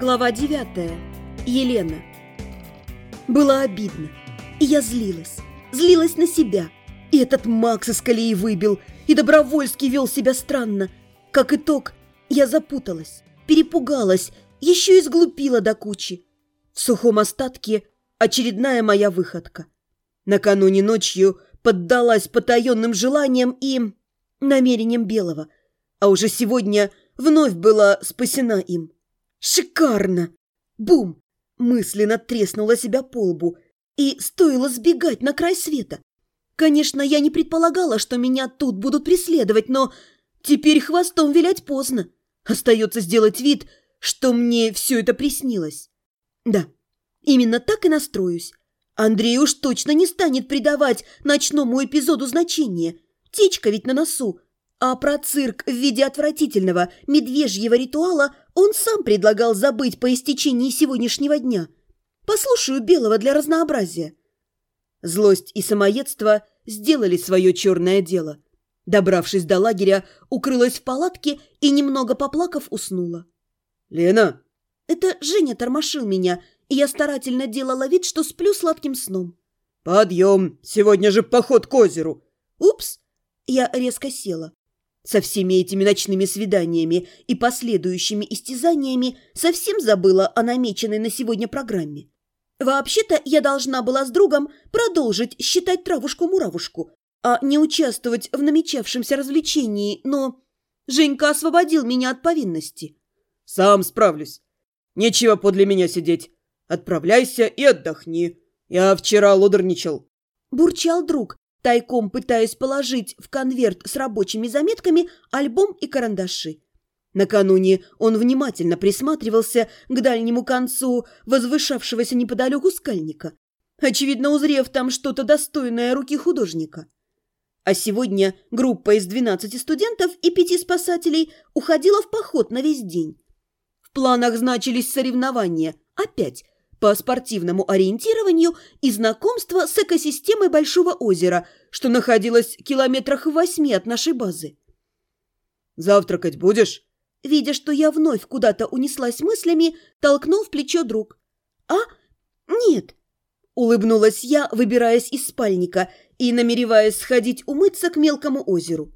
Глава 9. Елена. Было обидно. И я злилась. Злилась на себя. И этот Макс из колеи выбил. И Добровольский вел себя странно. Как итог, я запуталась, перепугалась, еще и сглупила до кучи. В сухом остатке очередная моя выходка. Накануне ночью поддалась потаенным желаниям и намерениям Белого. А уже сегодня вновь была спасена им. Шикарно! Бум! Мысленно треснула себя по лбу. И стоило сбегать на край света. Конечно, я не предполагала, что меня тут будут преследовать, но теперь хвостом вилять поздно. Остается сделать вид, что мне все это приснилось. Да, именно так и настроюсь. Андрей уж точно не станет придавать ночному эпизоду значения. Птичка ведь на носу. А про цирк в виде отвратительного медвежьего ритуала он сам предлагал забыть по истечении сегодняшнего дня. Послушаю Белого для разнообразия. Злость и самоедство сделали свое черное дело. Добравшись до лагеря, укрылась в палатке и, немного поплакав, уснула. «Лена!» Это Женя тормошил меня, и я старательно делала вид, что сплю сладким сном. «Подъем! Сегодня же поход к озеру!» «Упс!» Я резко села. Со всеми этими ночными свиданиями и последующими истязаниями совсем забыла о намеченной на сегодня программе. Вообще-то я должна была с другом продолжить считать травушку-муравушку, а не участвовать в намечавшемся развлечении, но Женька освободил меня от повинности. «Сам справлюсь. Нечего подле меня сидеть. Отправляйся и отдохни. Я вчера лодорничал». Бурчал друг, тайком пытаясь положить в конверт с рабочими заметками альбом и карандаши. Накануне он внимательно присматривался к дальнему концу возвышавшегося неподалеку скальника, очевидно, узрев там что-то достойное руки художника. А сегодня группа из 12 студентов и 5 спасателей уходила в поход на весь день. В планах значились соревнования, опять, по спортивному ориентированию и знакомство с экосистемой Большого озера, что находилось километрах в 8 от нашей базы. «Завтракать будешь?» Видя, что я вновь куда-то унеслась мыслями, толкнул в плечо друг. «А? Нет!» Улыбнулась я, выбираясь из спальника и намереваясь сходить умыться к мелкому озеру.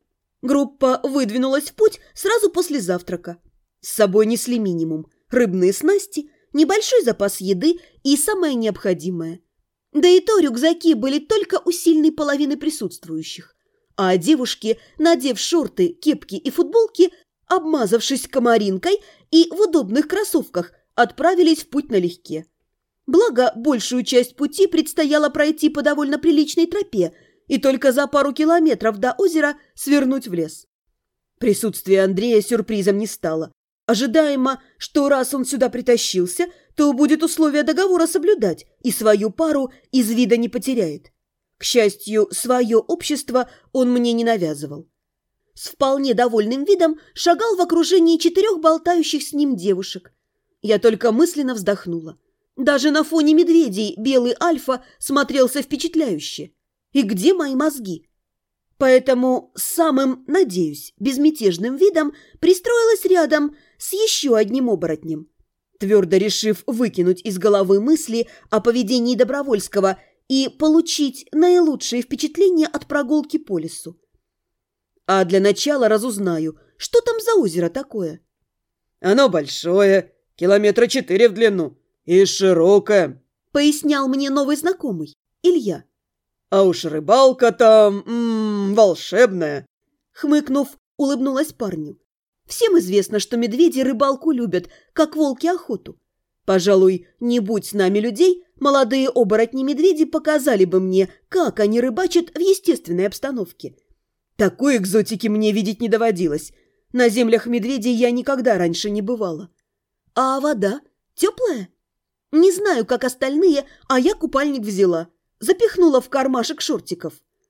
Группа выдвинулась в путь сразу после завтрака. С собой несли минимум: рыбные снасти, небольшой запас еды и самое необходимое. Да и то рюкзаки были только у сильной половины присутствующих. А девушки, надев шорты, кепки и футболки, обмазавшись комаринкой и в удобных кроссовках, отправились в путь налегке. Благо, большую часть пути предстояло пройти по довольно приличной тропе и только за пару километров до озера свернуть в лес. Присутствие Андрея сюрпризом не стало. Ожидаемо, что раз он сюда притащился, то будет условия договора соблюдать и свою пару из вида не потеряет. К счастью, свое общество он мне не навязывал. С вполне довольным видом шагал в окружении 4 болтающих с ним девушек. Я только мысленно вздохнула. Даже на фоне медведей белый альфа смотрелся впечатляюще. И где мои мозги? Поэтому с самым, надеюсь, безмятежным видом пристроилась рядом с еще одним оборотнем, твердо решив выкинуть из головы мысли о поведении Добровольского и получить наилучшие впечатления от прогулки по лесу. А для начала разузнаю, что там за озеро такое. «Оно большое, 4 километра в длину, и широкое», — пояснял мне новый знакомый, Илья. «А уж рыбалка там, волшебная», — хмыкнув, улыбнулась парню. Всем известно, что медведи рыбалку любят, как волки охоту. Пожалуй, не будь с нами людей, молодые оборотни-медведи показали бы мне, как они рыбачат в естественной обстановке. Такой экзотики мне видеть не доводилось. На землях медведей я никогда раньше не бывала. А вода теплая? Не знаю, как остальные, а я купальник взяла. Запихнула в кармашек шортиков.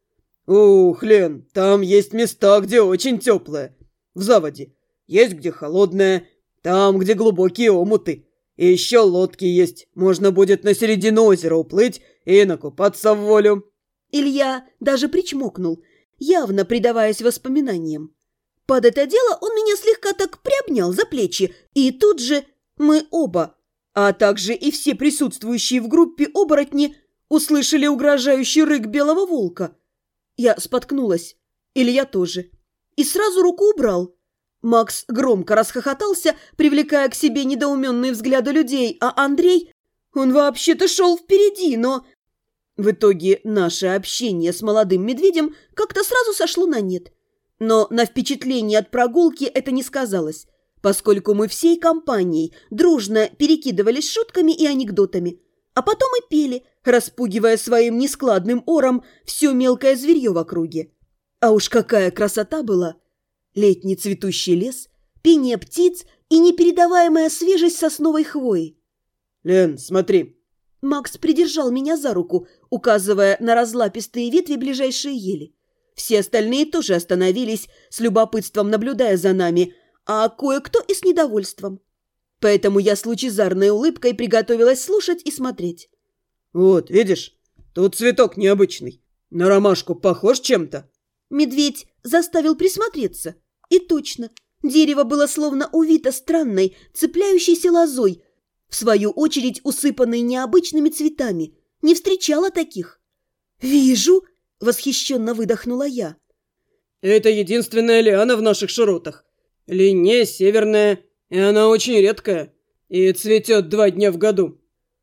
«Ух, Лен, там есть места, где очень теплое. В заводе. Есть где холодное, там, где глубокие омуты. И еще лодки есть. Можно будет на середину озера уплыть и накупаться в волю». Илья даже причмокнул, явно предаваясь воспоминаниям. Под это дело он меня слегка так приобнял за плечи и тут же Мы оба, а также и все присутствующие в группе оборотни, услышали угрожающий рык белого волка. Я споткнулась. Или я тоже. И сразу руку убрал. Макс громко расхохотался, привлекая к себе недоуменные взгляды людей, а Андрей, он вообще-то шел впереди, но... В итоге наше общение с молодым медведем как-то сразу сошло на нет. Но на впечатление от прогулки это не сказалось, поскольку мы всей компанией дружно перекидывались шутками и анекдотами, а потом и пели, распугивая своим нескладным ором все мелкое зверье в округе. А уж какая красота была! Летний цветущий лес, пение птиц и непередаваемая свежесть сосновой хвои. «Лен, смотри!» Макс придержал меня за руку, указывая на разлапистые ветви ближайшей ели. Все остальные тоже остановились, с любопытством наблюдая за нами, а кое-кто и с недовольством. Поэтому я с лучезарной улыбкой приготовилась слушать и смотреть. «Вот, видишь, тут цветок необычный. На ромашку похож чем-то?» Медведь заставил присмотреться. И точно, дерево было словно увито странной, цепляющейся лозой, в свою очередь усыпанной необычными цветами. Не встречала таких. «Вижу!» — восхищенно выдохнула я. «Это единственная лиана в наших широтах. Линия северная, и она очень редкая. И цветет 2 дня в году».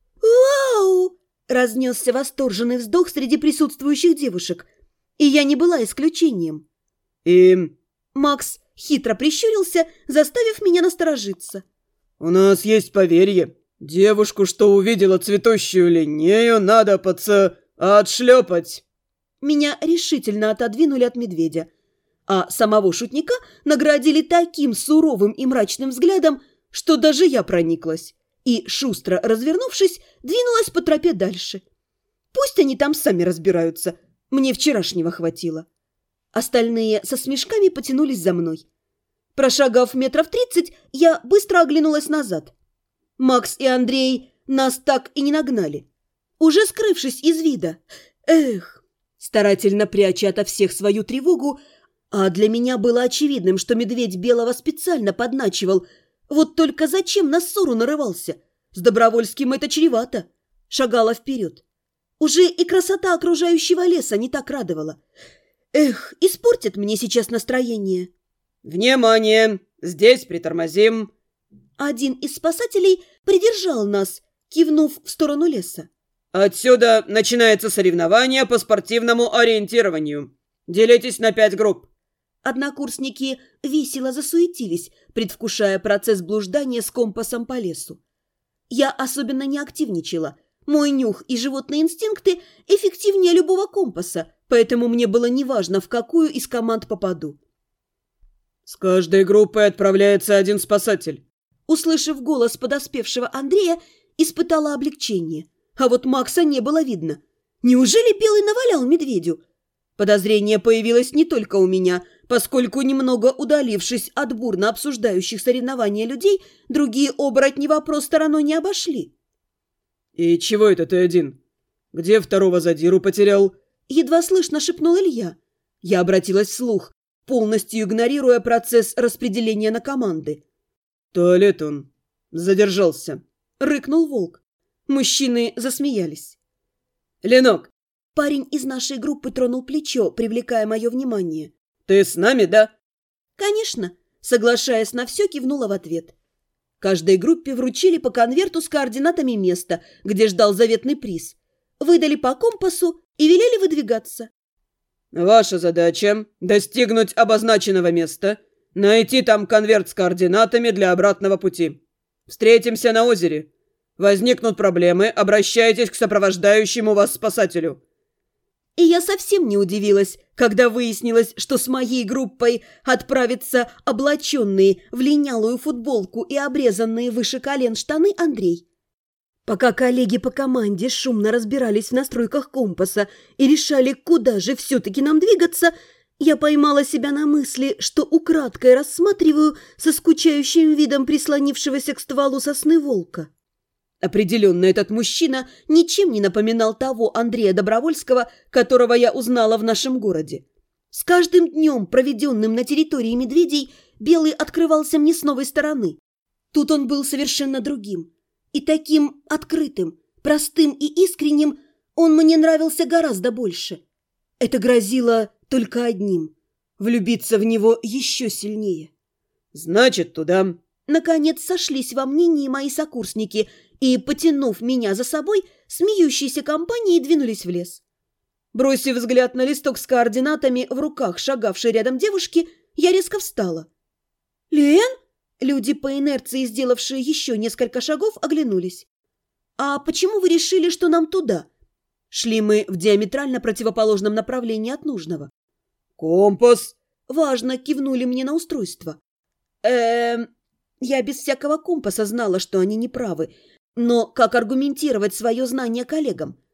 «Вау!» — разнесся восторженный вздох среди присутствующих девушек. И я не была исключением. «И...» Макс хитро прищурился, заставив меня насторожиться. «У нас есть поверье. Девушку, что увидела цветущую линею, надо отшлепать». Меня решительно отодвинули от медведя, а самого шутника наградили таким суровым и мрачным взглядом, что даже я прониклась и, шустро развернувшись, двинулась по тропе дальше. Пусть они там сами разбираются, мне вчерашнего хватило. Остальные со смешками потянулись за мной. Прошагав 30 метров, я быстро оглянулась назад. Макс и Андрей нас так и не нагнали, уже скрывшись из вида. Эх, старательно пряча ото всех свою тревогу, а для меня было очевидным, что медведь Белого специально подначивал. Вот только зачем на ссору нарывался? С Добровольским это чревато. Шагала вперед. Уже и красота окружающего леса не так радовала. Эх, испортит мне сейчас настроение. «Внимание! Здесь притормозим!» Один из спасателей придержал нас, кивнув в сторону леса. «Отсюда начинается соревнование по спортивному ориентированию. Делитесь на 5 групп». Однокурсники весело засуетились, предвкушая процесс блуждания с компасом по лесу. Я особенно не активничала. Мой нюх и животные инстинкты эффективнее любого компаса, поэтому мне было неважно, в какую из команд попаду. «С каждой группой отправляется 1 спасатель». Услышав голос подоспевшего Андрея, испытала облегчение. А вот Макса не было видно. Неужели Белый навалял медведю? Подозрение появилось не только у меня, поскольку, немного удалившись от бурно обсуждающих соревнования людей, другие оборотни вопрос стороной не обошли. «И чего это ты один? Где второго задиру потерял?» Едва слышно шепнул Илья. Я обратилась вслух, полностью игнорируя процесс распределения на команды. «Туалет он. Задержался», — рыкнул волк. Мужчины засмеялись. «Ленок!» Парень из нашей группы тронул плечо, привлекая мое внимание. «Ты с нами, да?» «Конечно», — соглашаясь на все, кивнула в ответ. Каждой группе вручили по конверту с координатами места, где ждал заветный приз. Выдали по компасу и велели выдвигаться. «Ваша задача – достигнуть обозначенного места, найти там конверт с координатами для обратного пути. Встретимся на озере. Возникнут проблемы, обращайтесь к сопровождающему вас спасателю». И я совсем не удивилась, когда выяснилось, что с моей группой отправятся облаченные в линялую футболку и обрезанные выше колен штаны Андрей. Пока коллеги по команде шумно разбирались в настройках компаса и решали, куда же все-таки нам двигаться, я поймала себя на мысли, что украдкой рассматриваю со скучающим видом прислонившегося к стволу сосны волка. Определенно, этот мужчина ничем не напоминал того Андрея Добровольского, которого я узнала в нашем городе. С каждым днем, проведенным на территории медведей, Белый открывался мне с новой стороны. Тут он был совершенно другим. И таким открытым, простым и искренним он мне нравился гораздо больше. Это грозило только одним – влюбиться в него еще сильнее. «Значит, туда». Наконец сошлись во мнении мои сокурсники и, потянув меня за собой, смеющейся компанией двинулись в лес. Бросив взгляд на листок с координатами в руках шагавшей рядом девушки, я резко встала. «Лен?» Люди, по инерции сделавшие еще несколько шагов, оглянулись. «А почему вы решили, что нам туда?» Шли мы в диаметрально противоположном направлении от нужного. «Компас!» Важно кивнули мне на устройство. Я без всякого компаса знала, что они неправы. Но как аргументировать свое знание коллегам?